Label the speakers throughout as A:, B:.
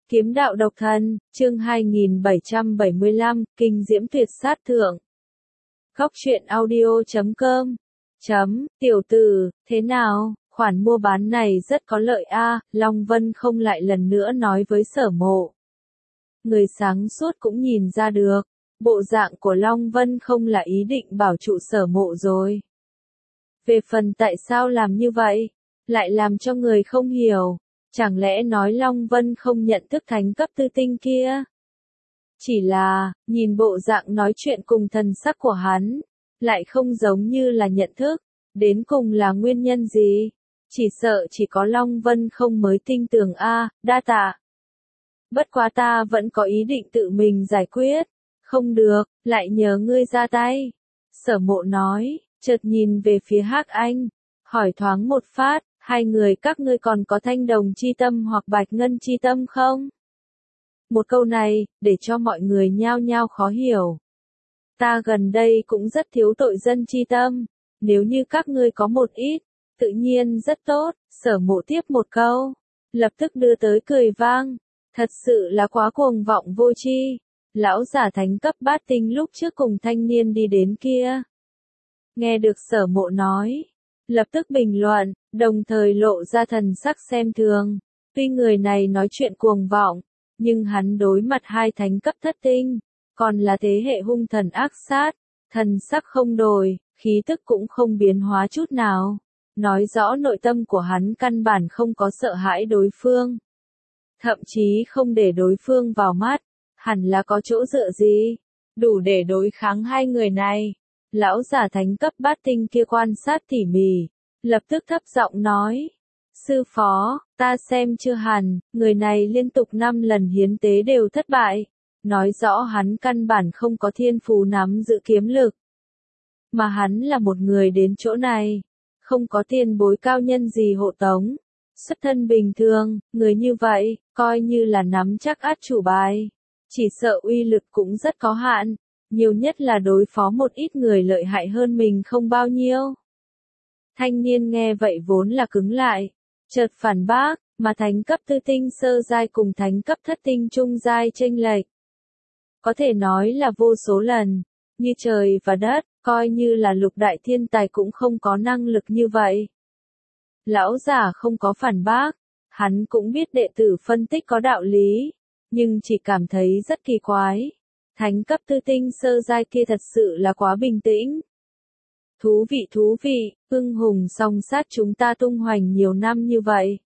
A: Kiếm đạo độc thân, chương 2775, kinh diễm tuyệt sát thượng. Góc truyện audio.com. Tiểu tử, thế nào, khoản mua bán này rất có lợi a. Long Vân không lại lần nữa nói với Sở Mộ. Người sáng suốt cũng nhìn ra được, bộ dạng của Long Vân không là ý định bảo trụ Sở Mộ rồi. Về phần tại sao làm như vậy, lại làm cho người không hiểu. Chẳng lẽ nói Long Vân không nhận thức thánh cấp tư tinh kia? Chỉ là, nhìn bộ dạng nói chuyện cùng thần sắc của hắn, lại không giống như là nhận thức, đến cùng là nguyên nhân gì? Chỉ sợ chỉ có Long Vân không mới tin tưởng a. Đa tạ. Bất quá ta vẫn có ý định tự mình giải quyết. Không được, lại nhờ ngươi ra tay. Sở Mộ nói, chợt nhìn về phía Hắc Anh, hỏi thoáng một phát. Hai người các ngươi còn có thanh đồng chi tâm hoặc bạch ngân chi tâm không? Một câu này, để cho mọi người nhao nhao khó hiểu. Ta gần đây cũng rất thiếu tội dân chi tâm, nếu như các ngươi có một ít, tự nhiên rất tốt. Sở Mộ tiếp một câu, lập tức đưa tới cười vang, thật sự là quá cuồng vọng vô tri. Lão giả thánh cấp bát tinh lúc trước cùng thanh niên đi đến kia. Nghe được Sở Mộ nói, lập tức bình luận, đồng thời lộ ra thần sắc xem thường. Tuy người này nói chuyện cuồng vọng, nhưng hắn đối mặt hai thánh cấp thất tinh, còn là thế hệ hung thần ác sát, thần sắc không đổi, khí tức cũng không biến hóa chút nào. Nói rõ nội tâm của hắn căn bản không có sợ hãi đối phương. Thậm chí không để đối phương vào mắt, hẳn là có chỗ dựa gì, đủ để đối kháng hai người này. Lão giả thánh cấp bát tinh kia quan sát tỉ mỉ, lập tức thấp giọng nói. Sư phó, ta xem chưa hẳn, người này liên tục 5 lần hiến tế đều thất bại. Nói rõ hắn căn bản không có thiên phú nắm giữ kiếm lực. Mà hắn là một người đến chỗ này, không có tiền bối cao nhân gì hộ tống. Xuất thân bình thường, người như vậy, coi như là nắm chắc át chủ bài. Chỉ sợ uy lực cũng rất có hạn, nhiều nhất là đối phó một ít người lợi hại hơn mình không bao nhiêu. Thanh niên nghe vậy vốn là cứng lại, chợt phản bác, mà thánh cấp tư tinh sơ giai cùng thánh cấp thất tinh trung giai chênh lệch. Có thể nói là vô số lần, như trời và đất, coi như là lục đại thiên tài cũng không có năng lực như vậy. Lão giả không có phản bác, hắn cũng biết đệ tử phân tích có đạo lý, nhưng chỉ cảm thấy rất kỳ quái. Thánh cấp tư tinh sơ giai kia thật sự là quá bình tĩnh. Thú vị, ưng hùng song sát chúng ta tung hoành nhiều năm như vậy.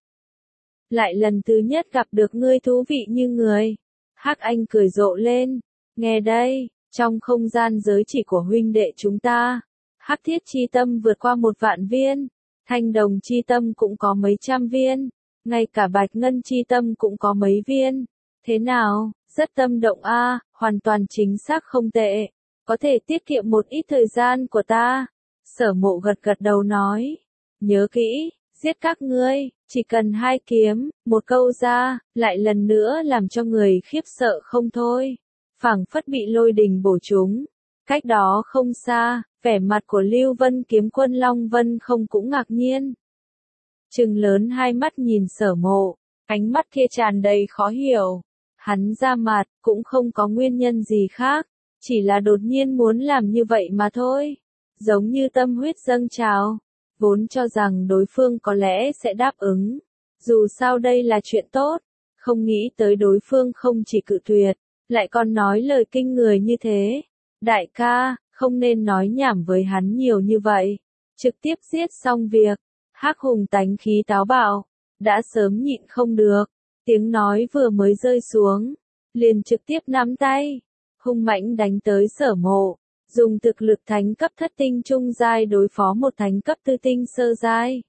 A: Lại lần thứ nhất gặp được ngươi thú vị như người. Hắc Anh cười rộ lên, nghe đây, trong không gian giới chỉ của huynh đệ chúng ta, hắc thiết chi tâm vượt qua 1 vạn viên, thanh đồng chi tâm cũng có mấy trăm viên, ngay cả bạch ngân chi tâm cũng có mấy viên. Thế nào, rất tâm động a, hoàn toàn chính xác không tệ, có thể tiết kiệm một ít thời gian của ta. Sở Mộ gật đầu nói, nhớ kỹ, giết các ngươi, chỉ cần 2 kiếm, một câu ra, lại lần nữa làm cho người khiếp sợ không thôi. Phảng phất bị lôi đình bổ trúng. Cách đó không xa, vẻ mặt của Lưu Vân kiếm quân Long Vân không cũng ngạc nhiên. Trừng lớn hai mắt nhìn Sở Mộ, ánh mắt kia tràn đầy khó hiểu. Hắn ra mặt, cũng không có nguyên nhân gì khác, chỉ là đột nhiên muốn làm như vậy mà thôi. Giống như tâm huyết dâng trào, vốn cho rằng đối phương có lẽ sẽ đáp ứng. Dù sao đây là chuyện tốt, không nghĩ tới đối phương không chỉ cự tuyệt, lại còn nói lời kinh người như thế. Đại ca, không nên nói nhảm với hắn nhiều như vậy, trực tiếp giết xong việc. Hắc hùng tánh khí táo bạo, đã sớm nhịn không được, tiếng nói vừa mới rơi xuống, liền trực tiếp nắm tay, hung mãnh đánh tới Sở Mộ. Dùng thực lực thánh cấp thất tinh trung giai đối phó một thánh cấp tư tinh sơ giai.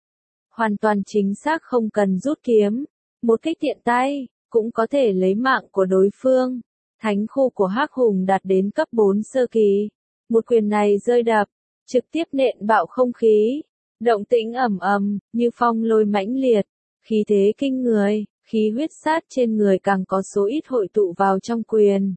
A: Hoàn toàn chính xác không cần rút kiếm, một kích tiện tay, cũng có thể lấy mạng của đối phương. Thánh khu của Hắc Hùng đạt đến cấp 4 sơ kỳ. Một quyền này rơi đập, trực tiếp nện bạo không khí. Động tĩnh ầm ầm, như phong lôi mãnh liệt, khí thế kinh người, khí huyết sát trên người càng có số ít hội tụ vào trong quyền.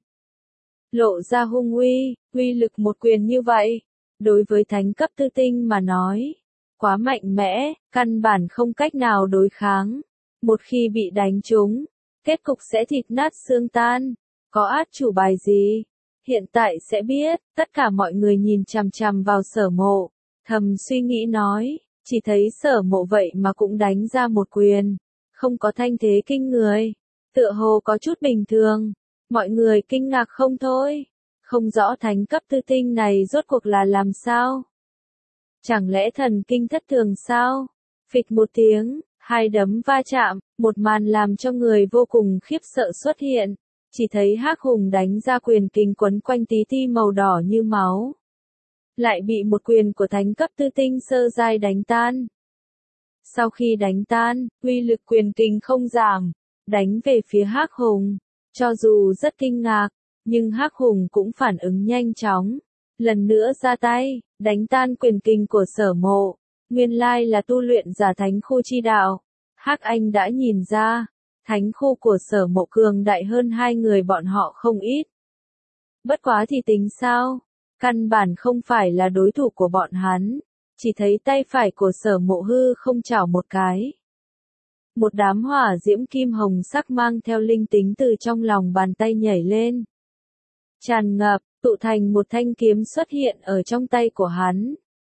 A: Lộ ra hung uy lực một quyền như vậy, đối với thánh cấp tư tinh mà nói, quá mạnh mẽ, căn bản không cách nào đối kháng. Một khi bị đánh trúng, kết cục sẽ thịt nát xương tan. Có át chủ bài gì? Hiện tại sẽ biết. Tất cả mọi người nhìn chằm chằm vào Sở Mộ, thầm suy nghĩ nói, chỉ thấy Sở Mộ vậy mà cũng đánh ra một quyền, không có thanh thế kinh người, tựa hồ có chút bình thường. Mọi người kinh ngạc không thôi, không rõ thánh cấp tư tinh này rốt cuộc là làm sao? Chẳng lẽ thần kinh thất thường sao? Phịch một tiếng, hai đấm va chạm, một màn làm cho người vô cùng khiếp sợ xuất hiện. Chỉ thấy Hắc Hùng đánh ra quyền kình quấn quanh tí ti màu đỏ như máu. Lại bị một quyền của thánh cấp tư tinh sơ giai đánh tan. Sau khi đánh tan, uy lực quyền kình không giảm, đánh về phía Hắc Hùng. Cho dù rất kinh ngạc, nhưng Hắc Hùng cũng phản ứng nhanh chóng. Lần nữa ra tay, đánh tan quyền kình của Sở Mộ. Nguyên lai là tu luyện giả thánh khu chi đạo. Hắc Anh đã nhìn ra, thánh khu của Sở Mộ cường đại hơn hai người bọn họ không ít. Bất quá thì tính sao? Căn bản không phải là đối thủ của bọn hắn. Chỉ thấy tay phải của Sở Mộ hư không chảo một cái. Một đám hỏa diễm kim hồng sắc mang theo linh tính từ trong lòng bàn tay nhảy lên. Tràn ngập, tụ thành một thanh kiếm xuất hiện ở trong tay của hắn.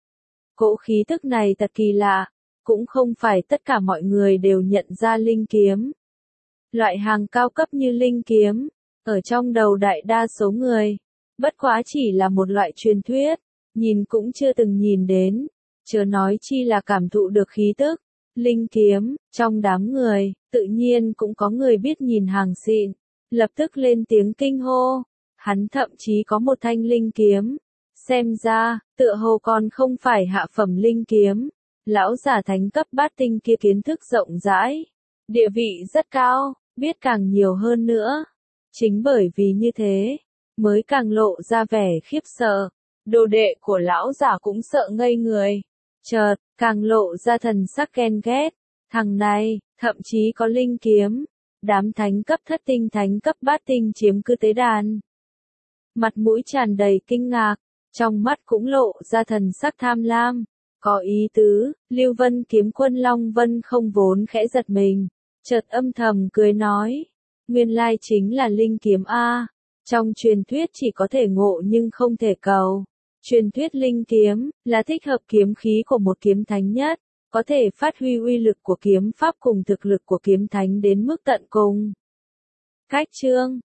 A: Cỗ khí tức này thật kỳ lạ, cũng không phải tất cả mọi người đều nhận ra linh kiếm. Loại hàng cao cấp như linh kiếm, ở trong đầu đại đa số người, bất quá chỉ là một loại truyền thuyết, nhìn cũng chưa từng nhìn đến, chớ nói chi là cảm thụ được khí tức. Linh kiếm, trong đám người, tự nhiên cũng có người biết nhìn hàng xịn, lập tức lên tiếng kinh hô. Hắn thậm chí có một thanh linh kiếm, xem ra, tựa hồ còn không phải hạ phẩm linh kiếm. Lão giả thánh cấp bát tinh kia kiến thức rộng rãi, địa vị rất cao, biết càng nhiều hơn nữa. Chính bởi vì như thế, mới càng lộ ra vẻ khiếp sợ. Đồ đệ của lão giả cũng sợ ngây người. Chợt, càng lộ ra thần sắc ghen ghét. Thằng này, thậm chí có linh kiếm. Đám thánh cấp thất tinh thánh cấp bát tinh chiếm cứ tế đàn. Mặt mũi tràn đầy kinh ngạc, trong mắt cũng lộ ra thần sắc tham lam. Có ý tứ, Lưu Vân kiếm quân Long Vân không vốn khẽ giật mình. Chợt âm thầm cười nói. Nguyên lai chính là linh kiếm A. Trong truyền thuyết chỉ có thể ngộ nhưng không thể cầu. Truyền thuyết linh kiếm, là thích hợp kiếm khí của một kiếm thánh nhất, có thể phát huy uy lực của kiếm pháp cùng thực lực của kiếm thánh đến mức tận cùng. Cách chương